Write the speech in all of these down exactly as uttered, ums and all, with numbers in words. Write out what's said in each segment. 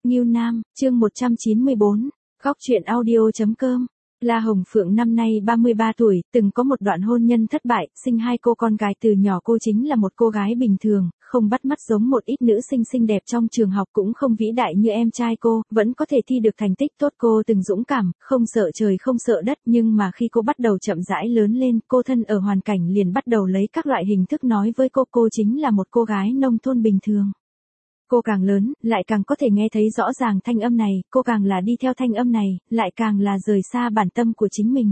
Ngưu Nam, chương một trăm chín mươi bốn, góc truyện audio.com. La Hồng Phượng năm nay ba mươi ba tuổi, từng có một đoạn hôn nhân thất bại, sinh hai cô con gái từ nhỏ. Cô chính là một cô gái bình thường, không bắt mắt giống một ít nữ sinh xinh đẹp trong trường học, cũng không vĩ đại như em trai cô, vẫn có thể thi được thành tích tốt. Cô từng dũng cảm, không sợ trời không sợ đất, nhưng mà khi cô bắt đầu chậm rãi lớn lên, cô thân ở hoàn cảnh liền bắt đầu lấy các loại hình thức nói với cô. Cô chính là một cô gái nông thôn bình thường. Cô càng lớn, lại càng có thể nghe thấy rõ ràng thanh âm này, cô càng là đi theo thanh âm này, lại càng là rời xa bản tâm của chính mình.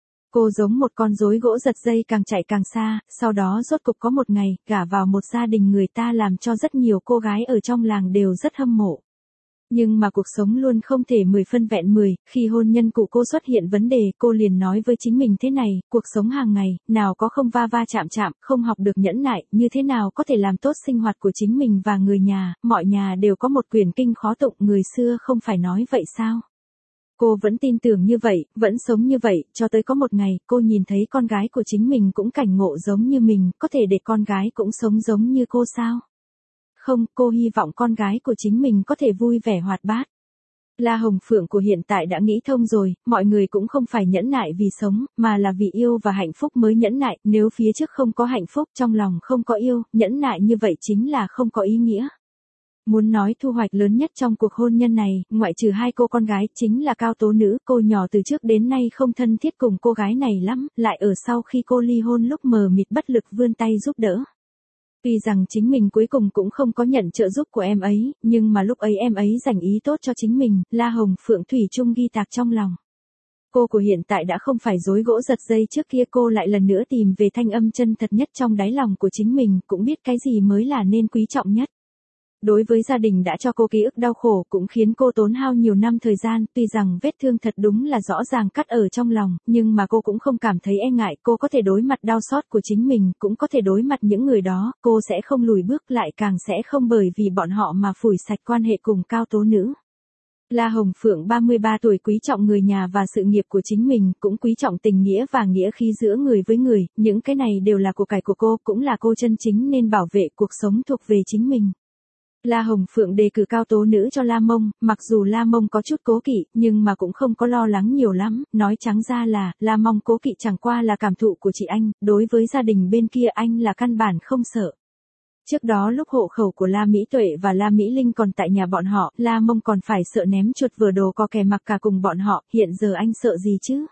Cô giống một con rối gỗ giật dây, càng chạy càng xa, sau đó rốt cục có một ngày, gả vào một gia đình người ta, làm cho rất nhiều cô gái ở trong làng đều rất hâm mộ. Nhưng mà cuộc sống luôn không thể mười phân vẹn mười, khi hôn nhân của cô xuất hiện vấn đề, cô liền nói với chính mình thế này, cuộc sống hàng ngày, nào có không va va chạm chạm, không học được nhẫn nại, như thế nào có thể làm tốt sinh hoạt của chính mình và người nhà, mọi nhà đều có một quyển kinh khó tụng, người xưa không phải nói vậy sao? Cô vẫn tin tưởng như vậy, vẫn sống như vậy, cho tới có một ngày, cô nhìn thấy con gái của chính mình cũng cảnh ngộ giống như mình, có thể để con gái cũng sống giống như cô sao? Không, cô hy vọng con gái của chính mình có thể vui vẻ hoạt bát. La Hồng Phượng của hiện tại đã nghĩ thông rồi, mọi người cũng không phải nhẫn nại vì sống, mà là vì yêu và hạnh phúc mới nhẫn nại, nếu phía trước không có hạnh phúc, trong lòng không có yêu, nhẫn nại như vậy chính là không có ý nghĩa. Muốn nói thu hoạch lớn nhất trong cuộc hôn nhân này, ngoại trừ hai cô con gái, chính là Cao Tố Nữ. Cô nhỏ từ trước đến nay không thân thiết cùng cô gái này lắm, lại ở sau khi cô ly hôn lúc mờ mịt bất lực vươn tay giúp đỡ. Tuy rằng chính mình cuối cùng cũng không có nhận trợ giúp của em ấy, nhưng mà lúc ấy em ấy dành ý tốt cho chính mình, La Hồng Phượng thủy chung ghi tạc trong lòng. Cô của hiện tại đã không phải rối gỗ giật dây trước kia, cô lại lần nữa tìm về thanh âm chân thật nhất trong đáy lòng của chính mình, cũng biết cái gì mới là nên quý trọng nhất. Đối với gia đình đã cho cô ký ức đau khổ, cũng khiến cô tốn hao nhiều năm thời gian, tuy rằng vết thương thật đúng là rõ ràng cắt ở trong lòng, nhưng mà cô cũng không cảm thấy e ngại, cô có thể đối mặt đau xót của chính mình, cũng có thể đối mặt những người đó, cô sẽ không lùi bước, lại càng sẽ không bởi vì bọn họ mà phủi sạch quan hệ cùng Cao Tố Nữ. La Hồng Phượng ba mươi ba tuổi quý trọng người nhà và sự nghiệp của chính mình, cũng quý trọng tình nghĩa và nghĩa khí giữa người với người, những cái này đều là của cải của cô, cũng là cô chân chính nên bảo vệ cuộc sống thuộc về chính mình. La Hồng Phượng đề cử Cao Tố Nữ cho La Mông, mặc dù La Mông có chút cố kỵ, nhưng mà cũng không có lo lắng nhiều lắm, nói trắng ra là, La Mông cố kỵ chẳng qua là cảm thụ của chị anh, đối với gia đình bên kia anh là căn bản không sợ. Trước đó lúc hộ khẩu của La Mỹ Tuệ và La Mỹ Linh còn tại nhà bọn họ, La Mông còn phải sợ ném chuột vờ đồ có kè mặc cả cùng bọn họ, hiện giờ anh sợ gì chứ?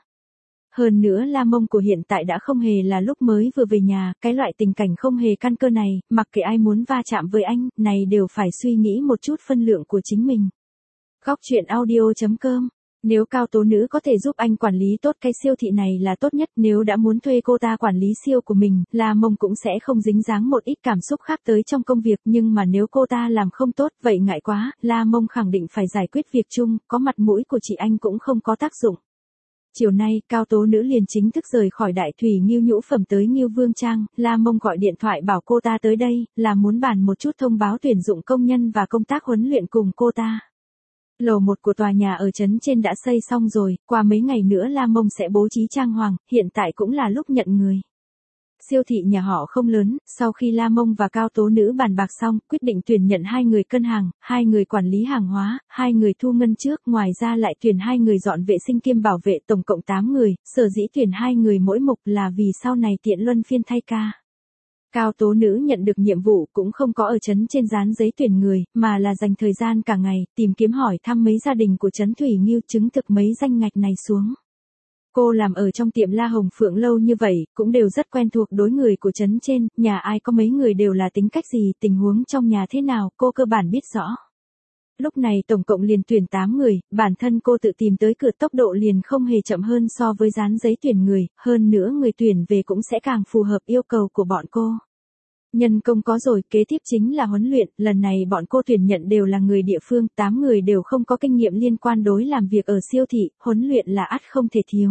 Hơn nữa La Mông của hiện tại đã không hề là lúc mới vừa về nhà, cái loại tình cảnh không hề căn cơ này, mặc kệ ai muốn va chạm với anh, này đều phải suy nghĩ một chút phân lượng của chính mình. Góc truyện audio.com. Nếu Cao Tố Nữ có thể giúp anh quản lý tốt cái siêu thị này là tốt nhất, nếu đã muốn thuê cô ta quản lý siêu của mình, La Mông cũng sẽ không dính dáng một ít cảm xúc khác tới trong công việc, nhưng mà nếu cô ta làm không tốt, vậy ngại quá, La Mông khẳng định phải giải quyết việc chung, có mặt mũi của chị anh cũng không có tác dụng. Chiều nay, Cao Tố Nữ liền chính thức rời khỏi Đại Thủy Ngưu Nhũ Phẩm tới Ngưu Vương Trang, La Mông gọi điện thoại bảo cô ta tới đây, là muốn bàn một chút thông báo tuyển dụng công nhân và công tác huấn luyện cùng cô ta. Lầu một của tòa nhà ở trấn trên đã xây xong rồi, qua mấy ngày nữa La Mông sẽ bố trí trang hoàng, hiện tại cũng là lúc nhận người. Siêu thị nhà họ không lớn, sau khi La Mông và Cao Tố Nữ bàn bạc xong, quyết định tuyển nhận hai người cân hàng, hai người quản lý hàng hóa, hai người thu ngân trước, ngoài ra lại tuyển hai người dọn vệ sinh kiêm bảo vệ, tổng cộng tám người, sở dĩ tuyển hai người mỗi mục là vì sau này tiện luân phiên thay ca. Cao Tố Nữ nhận được nhiệm vụ cũng không có ở trấn trên dán giấy tuyển người, mà là dành thời gian cả ngày, tìm kiếm hỏi thăm mấy gia đình của trấn Thủy Ngưu, chứng thực mấy danh ngạch này xuống. Cô làm ở trong tiệm La Hồng Phượng lâu như vậy, cũng đều rất quen thuộc đối người của trấn trên, nhà ai có mấy người đều là tính cách gì, tình huống trong nhà thế nào, cô cơ bản biết rõ. Lúc này tổng cộng liền tuyển tám người, bản thân cô tự tìm tới cửa, tốc độ liền không hề chậm hơn so với dán giấy tuyển người, hơn nữa người tuyển về cũng sẽ càng phù hợp yêu cầu của bọn cô. Nhân công có rồi, kế tiếp chính là huấn luyện, lần này bọn cô tuyển nhận đều là người địa phương, tám người đều không có kinh nghiệm liên quan đối làm việc ở siêu thị, huấn luyện là ắt không thể thiếu.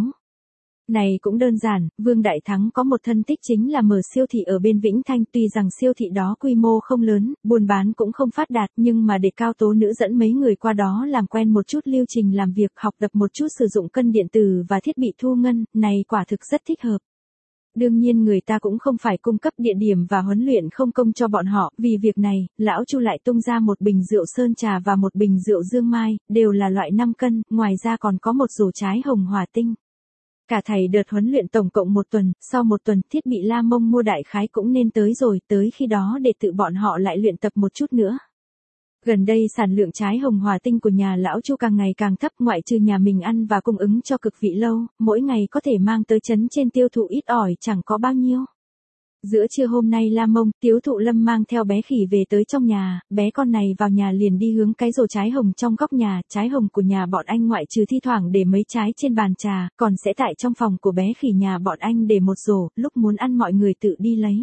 Này cũng đơn giản, Vương Đại Thắng có một thân tích chính là mở siêu thị ở bên Vĩnh Thanh, tuy rằng siêu thị đó quy mô không lớn, buôn bán cũng không phát đạt, nhưng mà để Cao Tố Nữ dẫn mấy người qua đó làm quen một chút lưu trình làm việc, học tập một chút sử dụng cân điện tử và thiết bị thu ngân, này quả thực rất thích hợp. Đương nhiên người ta cũng không phải cung cấp địa điểm và huấn luyện không công cho bọn họ, vì việc này, lão Chu lại tung ra một bình rượu sơn trà và một bình rượu dương mai, đều là loại năm cân, ngoài ra còn có một rổ trái hồng hỏa tinh. Cả thảy đợt huấn luyện tổng cộng một tuần, sau một tuần thiết bị La Mông mua đại khái cũng nên tới rồi, tới khi đó để tự bọn họ lại luyện tập một chút nữa. Gần đây sản lượng trái hồng hỏa tinh của nhà lão Chu càng ngày càng thấp, ngoại trừ nhà mình ăn và cung ứng cho cực vị lâu, mỗi ngày có thể mang tới trấn trên tiêu thụ ít ỏi chẳng có bao nhiêu. Giữa trưa hôm nay La Mông, Tiếu Thụ Lâm mang theo bé khỉ về tới trong nhà, bé con này vào nhà liền đi hướng cái rổ trái hồng trong góc nhà, trái hồng của nhà bọn anh ngoại trừ thi thoảng để mấy trái trên bàn trà, còn sẽ tại trong phòng của bé khỉ nhà bọn anh để một rổ, lúc muốn ăn mọi người tự đi lấy.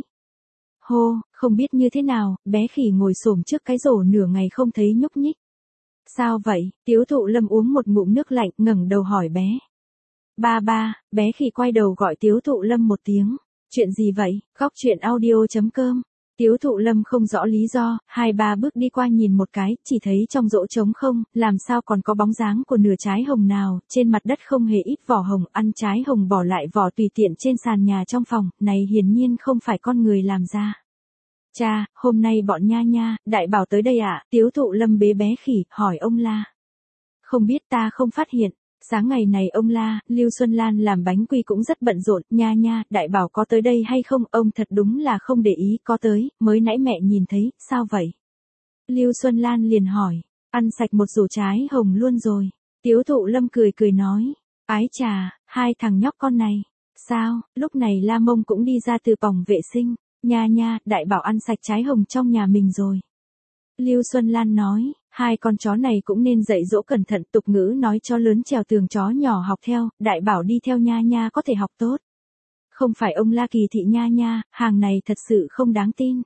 Hô, không biết như thế nào, bé khỉ ngồi xổm trước cái rổ nửa ngày không thấy nhúc nhích. Sao vậy? Tiếu Thụ Lâm uống một ngụm nước lạnh, ngẩng đầu hỏi bé. Ba ba, bé khỉ quay đầu gọi Tiếu Thụ Lâm một tiếng. Chuyện gì vậy? Góc chuyện audio.com. Tiếu Thụ Lâm không rõ lý do, hai ba bước đi qua nhìn một cái, chỉ thấy trong rổ trống không, làm sao còn có bóng dáng của nửa trái hồng nào, trên mặt đất không hề ít vỏ hồng, ăn trái hồng bỏ lại vỏ tùy tiện trên sàn nhà trong phòng, này hiển nhiên không phải con người làm ra. Cha, hôm nay bọn nha nha, đại bảo tới đây ạ, à? Tiếu Thụ Lâm bế bé khỉ, hỏi ông La. Không biết, ta không phát hiện. Sáng ngày này ông La, Lưu Xuân Lan làm bánh quy cũng rất bận rộn, nha nha, đại bảo có tới đây hay không, ông thật đúng là không để ý, có tới, mới nãy mẹ nhìn thấy, sao vậy? Lưu Xuân Lan liền hỏi, ăn sạch một rổ trái hồng luôn rồi. Tiếu Thụ Lâm cười cười nói, ái chà, hai thằng nhóc con này. Sao? Lúc này La Mông cũng đi ra từ phòng vệ sinh, nha nha, đại bảo ăn sạch trái hồng trong nhà mình rồi. Lưu Xuân Lan nói, hai con chó này cũng nên dạy dỗ cẩn thận, tục ngữ nói chó lớn trèo tường chó nhỏ học theo, đại bảo đi theo nha nha có thể học tốt. Không phải ông La kỳ thị nha nha, hàng này thật sự không đáng tin.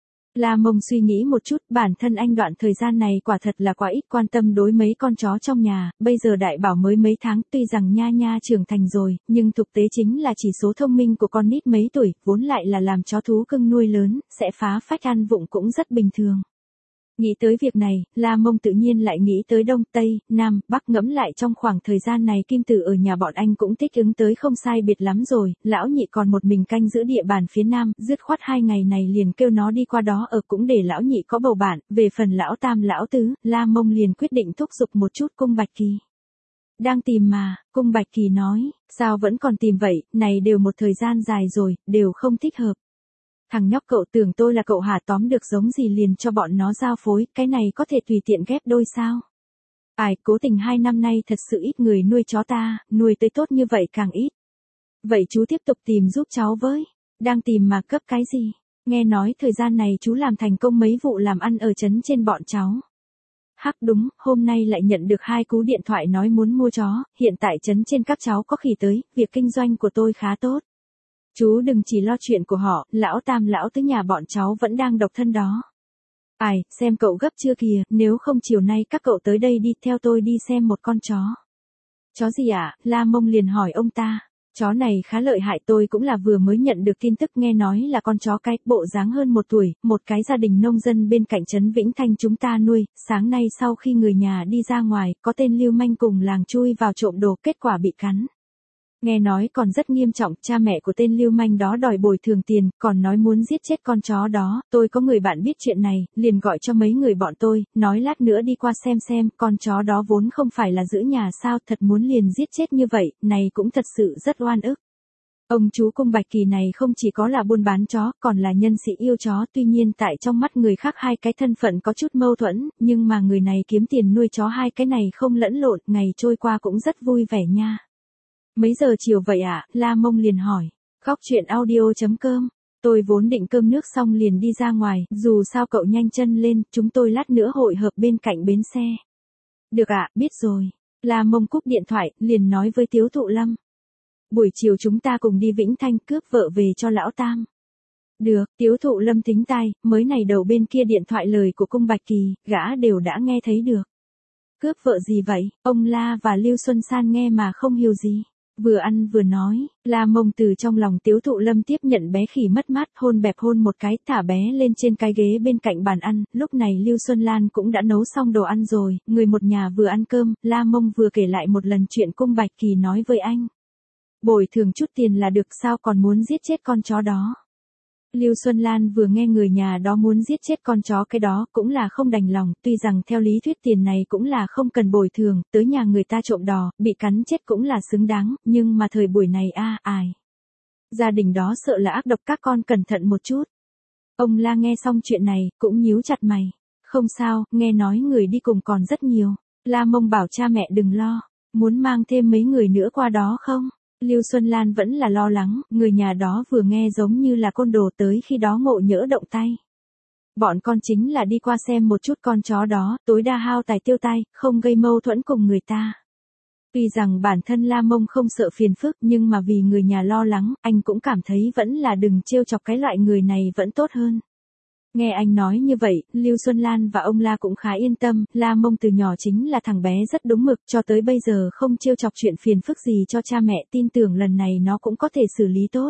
La Mông suy nghĩ một chút, bản thân anh đoạn thời gian này quả thật là quá ít quan tâm đối mấy con chó trong nhà, bây giờ đại bảo mới mấy tháng, tuy rằng nha nha trưởng thành rồi, nhưng thực tế chính là chỉ số thông minh của con nít mấy tuổi, vốn lại là làm chó thú cưng nuôi lớn, sẽ phá phách ăn vụng cũng rất bình thường. Nghĩ tới việc này, La Mông tự nhiên lại nghĩ tới Đông, Tây, Nam, Bắc, ngẫm lại trong khoảng thời gian này Kim Tử ở nhà bọn anh cũng thích ứng tới không sai biệt lắm rồi, lão nhị còn một mình canh giữ địa bàn phía Nam, dứt khoát hai ngày này liền kêu nó đi qua đó ở cũng để lão nhị có bầu bạn, về phần lão tam lão tứ, La Mông liền quyết định thúc giục một chút Cung Bạch Kỳ. Đang tìm mà, Cung Bạch Kỳ nói, sao vẫn còn tìm vậy, này đều một thời gian dài rồi, đều không thích hợp. Thằng nhóc cậu tưởng tôi là cậu hả, tóm được giống gì liền cho bọn nó giao phối, cái này có thể tùy tiện ghép đôi sao? Ai, cố tình hai năm nay thật sự ít người nuôi chó ta, nuôi tới tốt như vậy càng ít. Vậy chú tiếp tục tìm giúp cháu với. Đang tìm mà cấp cái gì? Nghe nói thời gian này chú làm thành công mấy vụ làm ăn ở trấn trên bọn cháu. Hắc đúng, hôm nay lại nhận được hai cú điện thoại nói muốn mua chó, hiện tại trấn trên các cháu có khỉ tới, việc kinh doanh của tôi khá tốt. Chú đừng chỉ lo chuyện của họ, lão tam lão tứ nhà bọn cháu vẫn đang độc thân đó. Ai, xem cậu gấp chưa kìa, nếu không chiều nay các cậu tới đây đi theo tôi đi xem một con chó. Chó gì ạ? À? La Mông liền hỏi ông ta. Chó này khá lợi hại, tôi cũng là vừa mới nhận được tin tức, nghe nói là con chó cái, bộ dáng hơn một tuổi, một cái gia đình nông dân bên cạnh trấn Vĩnh Thanh chúng ta nuôi, sáng nay sau khi người nhà đi ra ngoài, có tên lưu manh cùng làng chui vào trộm đồ, kết quả bị cắn. Nghe nói còn rất nghiêm trọng, cha mẹ của tên lưu manh đó đòi bồi thường tiền, còn nói muốn giết chết con chó đó, tôi có người bạn biết chuyện này, liền gọi cho mấy người bọn tôi, nói lát nữa đi qua xem xem, con chó đó vốn không phải là giữ nhà sao, thật muốn liền giết chết như vậy, này cũng thật sự rất oan ức. Ông chú Cung Bạch Kỳ này không chỉ có là buôn bán chó, còn là nhân sĩ yêu chó, tuy nhiên tại trong mắt người khác hai cái thân phận có chút mâu thuẫn, nhưng mà người này kiếm tiền nuôi chó, hai cái này không lẫn lộn, ngày trôi qua cũng rất vui vẻ nha. Mấy giờ chiều vậy ạ? À? La Mông liền hỏi. Góc chuyện audio.com. Tôi vốn định cơm nước xong liền đi ra ngoài, dù sao cậu nhanh chân lên, chúng tôi lát nữa hội hợp bên cạnh bến xe. Được ạ, à, biết rồi. La Mông cúp điện thoại, liền nói với Tiếu Thụ Lâm. Buổi chiều chúng ta cùng đi Vĩnh Thanh cướp vợ về cho lão tam. Được, Tiếu Thụ Lâm thính tai, mới này đầu bên kia điện thoại lời của Cung Bạch Kỳ, gã đều đã nghe thấy được. Cướp vợ gì vậy? Ông La và Lưu Xuân San nghe mà không hiểu gì. Vừa ăn vừa nói, La Mông từ trong lòng Tiếu Thụ Lâm tiếp nhận bé khỉ mất mát, hôn bẹp hôn một cái, thả bé lên trên cái ghế bên cạnh bàn ăn, lúc này Lưu Xuân Lan cũng đã nấu xong đồ ăn rồi, người một nhà vừa ăn cơm, La Mông vừa kể lại một lần chuyện Cung Bạch Kỳ nói với anh. Bồi thường chút tiền là được sao còn muốn giết chết con chó đó. Lưu Xuân Lan vừa nghe người nhà đó muốn giết chết con chó cái đó cũng là không đành lòng, tuy rằng theo lý thuyết tiền này cũng là không cần bồi thường, tới nhà người ta trộm đò, bị cắn chết cũng là xứng đáng, nhưng mà thời buổi này a ai. Gia đình đó sợ là ác độc, các con cẩn thận một chút. Ông La nghe xong chuyện này, cũng nhíu chặt mày. Không sao, nghe nói người đi cùng còn rất nhiều. La Mông bảo cha mẹ đừng lo, muốn mang thêm mấy người nữa qua đó không? Lưu Xuân Lan vẫn là lo lắng, người nhà đó vừa nghe giống như là côn đồ tới khi đó ngộ nhỡ động tay. Bọn con chính là đi qua xem một chút con chó đó, tối đa hao tài tiêu tay, không gây mâu thuẫn cùng người ta. Tuy rằng bản thân La Mông không sợ phiền phức nhưng mà vì người nhà lo lắng, anh cũng cảm thấy vẫn là đừng trêu chọc cái loại người này vẫn tốt hơn. Nghe anh nói như vậy, Lưu Xuân Lan và ông La cũng khá yên tâm, La Mông từ nhỏ chính là thằng bé rất đúng mực, cho tới bây giờ không trêu chọc chuyện phiền phức gì cho cha mẹ, tin tưởng lần này nó cũng có thể xử lý tốt.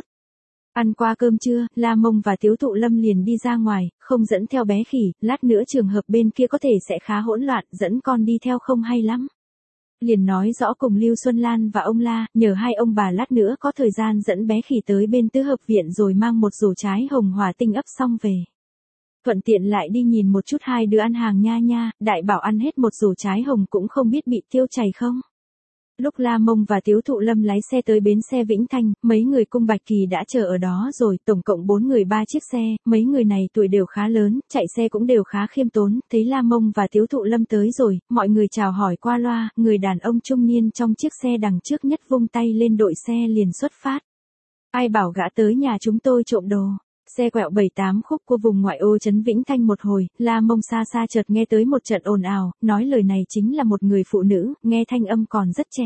Ăn qua cơm trưa, La Mông và Tiếu Thụ Lâm liền đi ra ngoài, không dẫn theo bé khỉ, lát nữa trường hợp bên kia có thể sẽ khá hỗn loạn, dẫn con đi theo không hay lắm. Liền nói rõ cùng Lưu Xuân Lan và ông La, nhờ hai ông bà lát nữa có thời gian dẫn bé khỉ tới bên tứ hợp viện rồi mang một rổ trái hồng hòa tinh ấp xong về. Thuận tiện lại đi nhìn một chút hai đứa ăn hàng nha nha, đại bảo ăn hết một rổ trái hồng cũng không biết bị tiêu chảy không. Lúc La Mông và Tiếu Thụ Lâm lái xe tới bến xe Vĩnh Thanh, mấy người cung Bạch Kỳ đã chờ ở đó rồi, tổng cộng bốn người ba chiếc xe, mấy người này tuổi đều khá lớn, chạy xe cũng đều khá khiêm tốn, thấy La Mông và Tiếu Thụ Lâm tới rồi, mọi người chào hỏi qua loa, người đàn ông trung niên trong chiếc xe đằng trước nhất vung tay lên đội xe liền xuất phát. Ai bảo gã tới nhà chúng tôi trộm đồ. Xe quẹo bảy tám khúc qua vùng ngoại ô trấn Vĩnh Thanh một hồi, La Mông xa xa chợt nghe tới một trận ồn ào, nói lời này chính là một người phụ nữ, nghe thanh âm còn rất trẻ.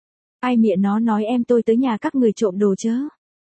Ai mẹ nó nói em tôi tới nhà các người trộm đồ chớ.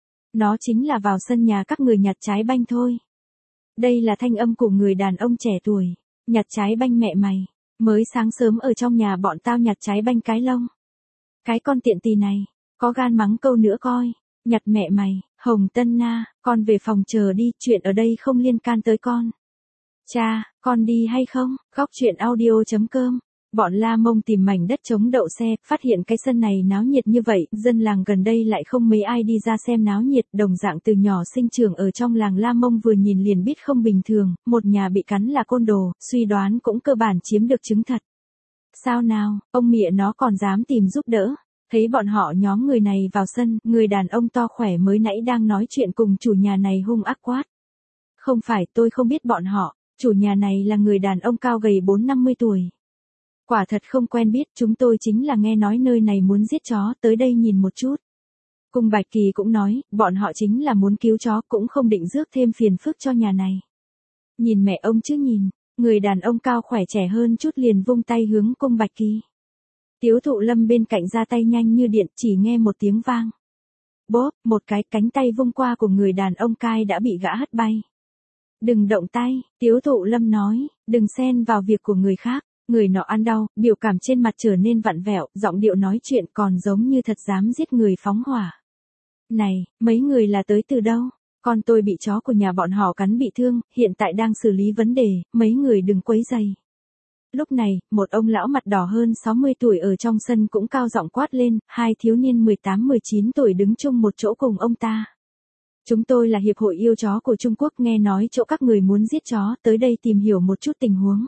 Nó chính là vào sân nhà các người nhặt trái banh thôi. Đây là thanh âm của người đàn ông trẻ tuổi. Nhặt trái banh mẹ mày. Mới sáng sớm ở trong nhà bọn tao nhặt trái banh cái lông. Cái con tiện tì này, có gan mắng câu nữa coi. Nhặt mẹ mày, Hồng Tân Na, con về phòng chờ đi, chuyện ở đây không liên can tới con. Cha, con đi hay không? Góc chuyện audio chấm com. Bọn La Mông tìm mảnh đất chống đậu xe, phát hiện cái sân này náo nhiệt như vậy, dân làng gần đây lại không mấy ai đi ra xem náo nhiệt, đồng dạng từ nhỏ sinh trưởng ở trong làng La Mông vừa nhìn liền biết không bình thường, một nhà bị cắn là côn đồ, suy đoán cũng cơ bản chiếm được chứng thật. Sao nào, ông mẹ nó còn dám tìm giúp đỡ. Thấy bọn họ nhóm người này vào sân, người đàn ông to khỏe mới nãy đang nói chuyện cùng chủ nhà này hung ác quát. Không phải, tôi không biết bọn họ, chủ nhà này là người đàn ông cao gầy bốn năm mươi tuổi. Quả thật không quen biết, chúng tôi chính là nghe nói nơi này muốn giết chó, tới đây nhìn một chút. Cung Bạch Kỳ cũng nói, bọn họ chính là muốn cứu chó, cũng không định rước thêm phiền phức cho nhà này. Nhìn mẹ ông chứ nhìn, người đàn ông cao khỏe trẻ hơn chút liền vung tay hướng Cung Bạch Kỳ. Tiếu Thụ Lâm bên cạnh ra tay nhanh như điện, chỉ nghe một tiếng vang. Bốp, một cái cánh tay vung qua của người đàn ông cai đã bị gã hất bay. Đừng động tay, Tiếu Thụ Lâm nói, đừng xen vào việc của người khác. Người nọ ăn đau, biểu cảm trên mặt trở nên vặn vẹo, giọng điệu nói chuyện còn giống như thật dám giết người phóng hỏa. Này, mấy người là tới từ đâu? Con tôi bị chó của nhà bọn họ cắn bị thương, hiện tại đang xử lý vấn đề, mấy người đừng quấy rầy. Lúc này, một ông lão mặt đỏ hơn sáu mươi tuổi ở trong sân cũng cao giọng quát lên, hai thiếu niên mười tám mười chín tuổi đứng chung một chỗ cùng ông ta. Chúng tôi là Hiệp hội yêu chó của Trung Quốc, nghe nói chỗ các người muốn giết chó, tới đây tìm hiểu một chút tình huống.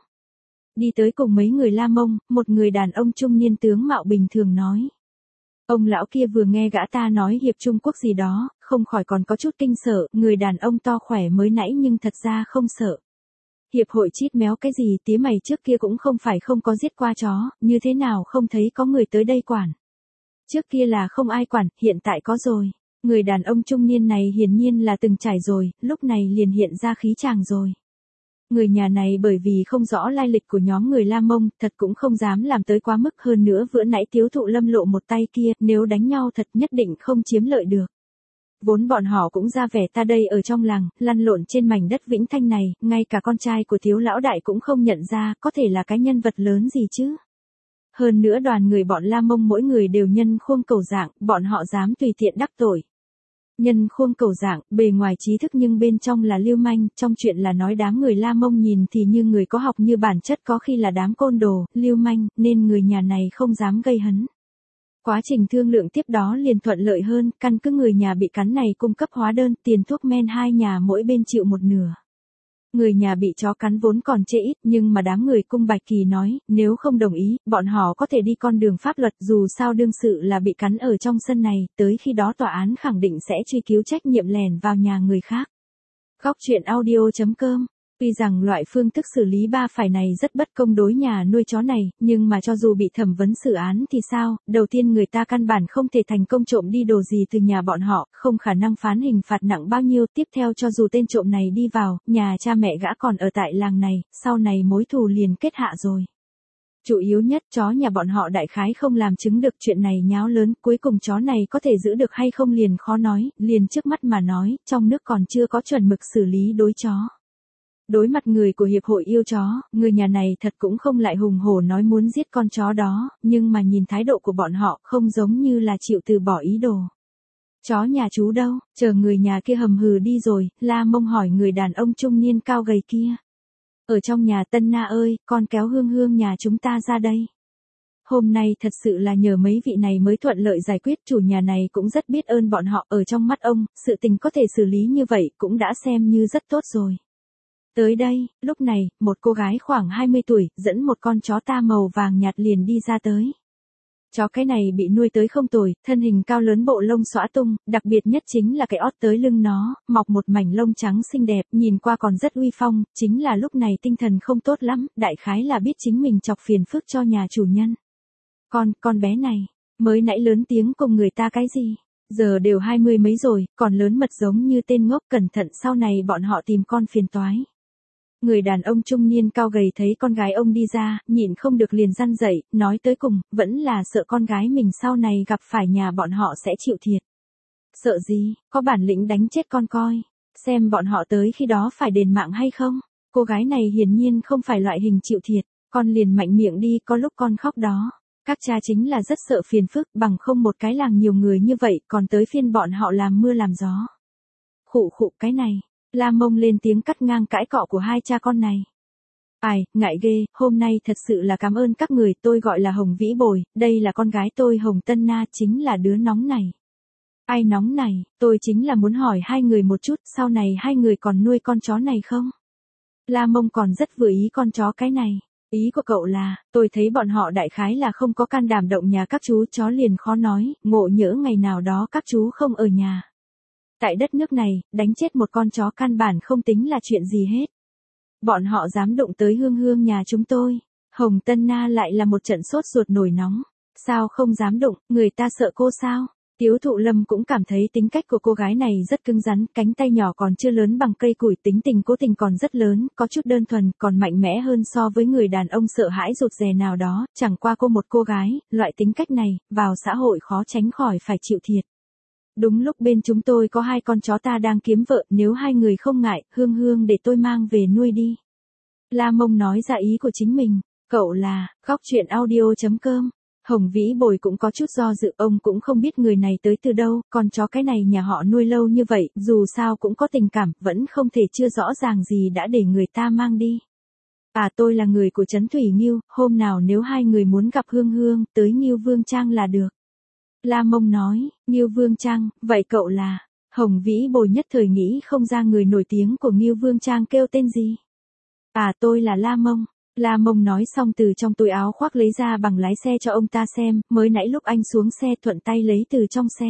Đi tới cùng mấy người La Mông, một người đàn ông trung niên tướng mạo bình thường nói. Ông lão kia vừa nghe gã ta nói Hiệp Trung Quốc gì đó, không khỏi còn có chút kinh sợ, người đàn ông to khỏe mới nãy nhưng thật ra không sợ. Hiệp hội chít méo cái gì, tía mày trước kia cũng không phải không có giết qua chó, như thế nào không thấy có người tới đây quản. Trước kia là không ai quản, hiện tại có rồi. Người đàn ông trung niên này hiển nhiên là từng trải rồi, lúc này liền hiện ra khí chàng rồi. Người nhà này bởi vì không rõ lai lịch của nhóm người La Mông, thật cũng không dám làm tới quá mức, hơn nữa vừa nãy Tiếu Thụ Lâm lộ một tay kia, nếu đánh nhau thật nhất định không chiếm lợi được. Vốn bọn họ cũng ra vẻ ta đây ở trong làng, lăn lộn trên mảnh đất Vĩnh Thanh này, ngay cả con trai của Tiếu lão đại cũng không nhận ra, có thể là cái nhân vật lớn gì chứ. Hơn nữa đoàn người bọn La Mông mỗi người đều nhân khuôn cầu dạng, bọn họ dám tùy tiện đắc tội. Nhân khuôn cầu dạng, bề ngoài trí thức nhưng bên trong là lưu manh, trong chuyện là nói đám người La Mông nhìn thì như người có học như bản chất có khi là đám côn đồ, lưu manh, nên người nhà này không dám gây hấn. Quá trình thương lượng tiếp đó liền thuận lợi hơn, căn cứ người nhà bị cắn này cung cấp hóa đơn, tiền thuốc men hai nhà mỗi bên chịu một nửa. Người nhà bị chó cắn vốn còn chê ít, nhưng mà đám người cung Bạch Kỳ nói, nếu không đồng ý, bọn họ có thể đi con đường pháp luật, dù sao đương sự là bị cắn ở trong sân này, tới khi đó tòa án khẳng định sẽ truy cứu trách nhiệm lèn vào nhà người khác. Góc truyện audio chấm com. Tuy rằng loại phương thức xử lý ba phải này rất bất công đối nhà nuôi chó này, nhưng mà cho dù bị thẩm vấn xử án thì sao, đầu tiên người ta căn bản không thể thành công trộm đi đồ gì từ nhà bọn họ, không khả năng phán hình phạt nặng bao nhiêu, tiếp theo cho dù tên trộm này đi vào, nhà cha mẹ gã còn ở tại làng này, sau này mối thù liền kết hạ rồi. Chủ yếu nhất chó nhà bọn họ đại khái không làm chứng được chuyện này nháo lớn, cuối cùng chó này có thể giữ được hay không liền khó nói, liền trước mắt mà nói, trong nước còn chưa có chuẩn mực xử lý đối chó. Đối mặt người của Hiệp hội yêu chó, người nhà này thật cũng không lại hùng hổ nói muốn giết con chó đó, nhưng mà nhìn thái độ của bọn họ không giống như là chịu từ bỏ ý đồ. Chó nhà chú đâu, chờ người nhà kia hầm hừ đi rồi, La Mông hỏi người đàn ông trung niên cao gầy kia. Ở trong nhà Tân Na ơi, con kéo Hương Hương nhà chúng ta ra đây. Hôm nay thật sự là nhờ mấy vị này mới thuận lợi giải quyết, chủ nhà này cũng rất biết ơn bọn họ, ở trong mắt ông, sự tình có thể xử lý như vậy cũng đã xem như rất tốt rồi. Tới đây, lúc này, một cô gái khoảng hai mươi tuổi, dẫn một con chó ta màu vàng nhạt liền đi ra tới. Chó cái này bị nuôi tới không tồi, thân hình cao lớn bộ lông xõa tung, đặc biệt nhất chính là cái ót tới lưng nó, mọc một mảnh lông trắng xinh đẹp, nhìn qua còn rất uy phong, chính là lúc này tinh thần không tốt lắm, đại khái là biết chính mình chọc phiền phức cho nhà chủ nhân. Con, con bé này, mới nãy lớn tiếng cùng người ta cái gì? Giờ đều hai mươi mấy rồi, còn lớn mật giống như tên ngốc, cẩn thận sau này bọn họ tìm con phiền toái. Người đàn ông trung niên cao gầy thấy con gái ông đi ra, nhịn không được liền răn dậy, nói tới cùng, vẫn là sợ con gái mình sau này gặp phải nhà bọn họ sẽ chịu thiệt. Sợ gì, có bản lĩnh đánh chết con coi, xem bọn họ tới khi đó phải đền mạng hay không. Cô gái này hiển nhiên không phải loại hình chịu thiệt, con liền mạnh miệng đi, có lúc con khóc đó. Các cha chính là rất sợ phiền phức, bằng không một cái làng nhiều người như vậy, còn tới phiên bọn họ làm mưa làm gió. Khụ khụ cái này. La Mông lên tiếng cắt ngang cãi cọ của hai cha con này. Ai, ngại ghê, hôm nay thật sự là cảm ơn các người, tôi gọi là Hồng Vĩ Bồi, đây là con gái tôi Hồng Tân Na, chính là đứa nóng này. Ai nóng này, tôi chính là muốn hỏi hai người một chút, sau này hai người còn nuôi con chó này không? La Mông còn rất vừa ý con chó cái này. Ý của cậu là, tôi thấy bọn họ đại khái là không có can đảm động nhà các chú, chó liền khó nói, ngộ nhỡ ngày nào đó các chú không ở nhà. Tại đất nước này, đánh chết một con chó căn bản không tính là chuyện gì hết. Bọn họ dám đụng tới Hương Hương nhà chúng tôi. Hồng Tân Na lại là một trận sốt ruột nổi nóng. Sao không dám đụng, người ta sợ cô sao? Tiếu Thụ Lâm cũng cảm thấy tính cách của cô gái này rất cứng rắn, cánh tay nhỏ còn chưa lớn bằng cây củi, tính tình cố tình còn rất lớn, có chút đơn thuần, còn mạnh mẽ hơn so với người đàn ông sợ hãi rụt rè nào đó, chẳng qua cô một cô gái, loại tính cách này, vào xã hội khó tránh khỏi phải chịu thiệt. Đúng lúc bên chúng tôi có hai con chó ta đang kiếm vợ, nếu hai người không ngại, Hương Hương để tôi mang về nuôi đi. La Mông nói ra ý của chính mình, cậu là, góc truyện audio chấm com. Hồng Vĩ Bồi cũng có chút do dự, ông cũng không biết người này tới từ đâu, con chó cái này nhà họ nuôi lâu như vậy, dù sao cũng có tình cảm, vẫn không thể chưa rõ ràng gì đã để người ta mang đi. À tôi là người của Trấn Thủy Nghiêu, hôm nào nếu hai người muốn gặp Hương Hương, tới Nghiêu Vương Trang là được. La Mông nói, Nghiêu Vương Trang, vậy cậu là, Hồng Vĩ Bồi nhất thời nghĩ không ra người nổi tiếng của Nghiêu Vương Trang kêu tên gì. À tôi là La Mông. La Mông nói xong từ trong túi áo khoác lấy ra bằng lái xe cho ông ta xem, mới nãy lúc anh xuống xe thuận tay lấy từ trong xe.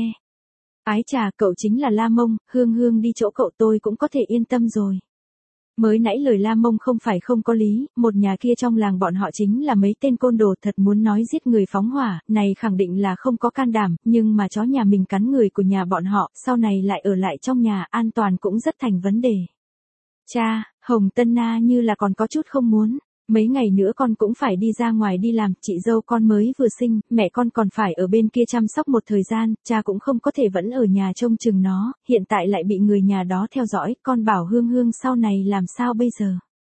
Ái chà, cậu chính là La Mông, Hương Hương đi chỗ cậu tôi cũng có thể yên tâm rồi. Mới nãy lời La Mông không phải không có lý, một nhà kia trong làng bọn họ chính là mấy tên côn đồ, thật muốn nói giết người phóng hỏa, này khẳng định là không có can đảm, nhưng mà chó nhà mình cắn người của nhà bọn họ, sau này lại ở lại trong nhà, an toàn cũng rất thành vấn đề. Cha, Hồng Tân Na như là còn có chút không muốn. Mấy ngày nữa con cũng phải đi ra ngoài đi làm, chị dâu con mới vừa sinh, mẹ con còn phải ở bên kia chăm sóc một thời gian, cha cũng không có thể vẫn ở nhà trông chừng nó, hiện tại lại bị người nhà đó theo dõi, con bảo Hương Hương sau này làm sao bây giờ.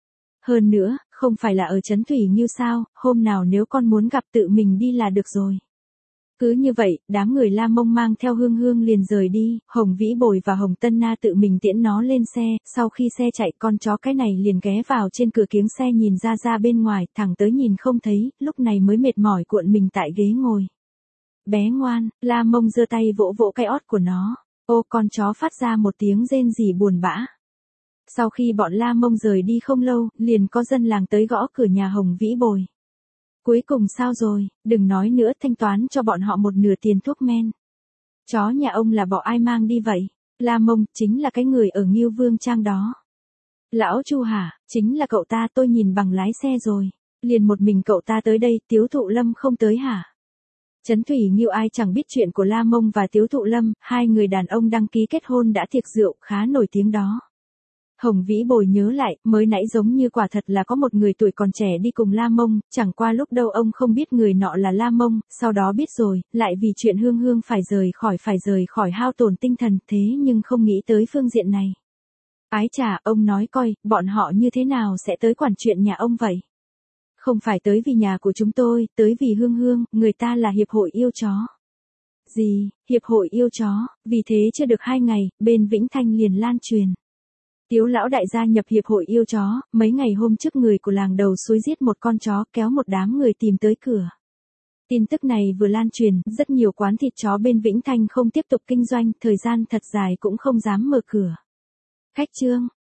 Hơn nữa, không phải là ở Trấn Thủy Nghiêu sao, hôm nào nếu con muốn gặp tự mình đi là được rồi. Cứ như vậy, đám người La Mông mang theo Hương Hương liền rời đi, Hồng Vĩ Bồi và Hồng Tân Na tự mình tiễn nó lên xe, sau khi xe chạy con chó cái này liền ghé vào trên cửa kiếng xe nhìn ra ra bên ngoài, thẳng tới nhìn không thấy, lúc này mới mệt mỏi cuộn mình tại ghế ngồi. bé ngoan, La Mông giơ tay vỗ vỗ cái ót của nó. Ô, con chó phát ra một tiếng rên rỉ buồn bã. Sau khi bọn La Mông rời đi không lâu, liền có dân làng tới gõ cửa nhà Hồng Vĩ Bồi. Cuối cùng sao rồi, đừng nói nữa, thanh toán cho bọn họ một nửa tiền thuốc men. Chó nhà ông là bỏ ai mang đi vậy? La Mông, chính là cái người ở Ngưu Vương Trang đó. Lão Chu hả, chính là cậu ta, tôi nhìn bằng lái xe rồi. Liền một mình cậu ta tới đây, Tiếu Thụ Lâm không tới hả? Trấn Thủy Ngưu ai chẳng biết chuyện của La Mông và Tiếu Thụ Lâm, hai người đàn ông đăng ký kết hôn đã tiệc rượu khá nổi tiếng đó. Hồng Vĩ Bồi nhớ lại, mới nãy giống như quả thật là có một người tuổi còn trẻ đi cùng La Mông, chẳng qua lúc đâu ông không biết người nọ là La Mông, sau đó biết rồi, lại vì chuyện Hương Hương phải rời khỏi phải rời khỏi hao tổn tinh thần, thế nhưng không nghĩ tới phương diện này. Ái chà, ông nói coi, bọn họ như thế nào sẽ tới quản chuyện nhà ông vậy? Không phải tới vì nhà của chúng tôi, tới vì Hương Hương, người ta là hiệp hội yêu chó. Gì, hiệp hội yêu chó, vì thế chưa được hai ngày, bên Vĩnh Thanh liền lan truyền. Tiếu lão đại gia nhập hiệp hội yêu chó, mấy ngày hôm trước người của làng đầu suối giết một con chó, kéo một đám người tìm tới cửa. Tin tức này vừa lan truyền, rất nhiều quán thịt chó bên Vĩnh Thanh không tiếp tục kinh doanh, thời gian thật dài cũng không dám mở cửa. Khách trương,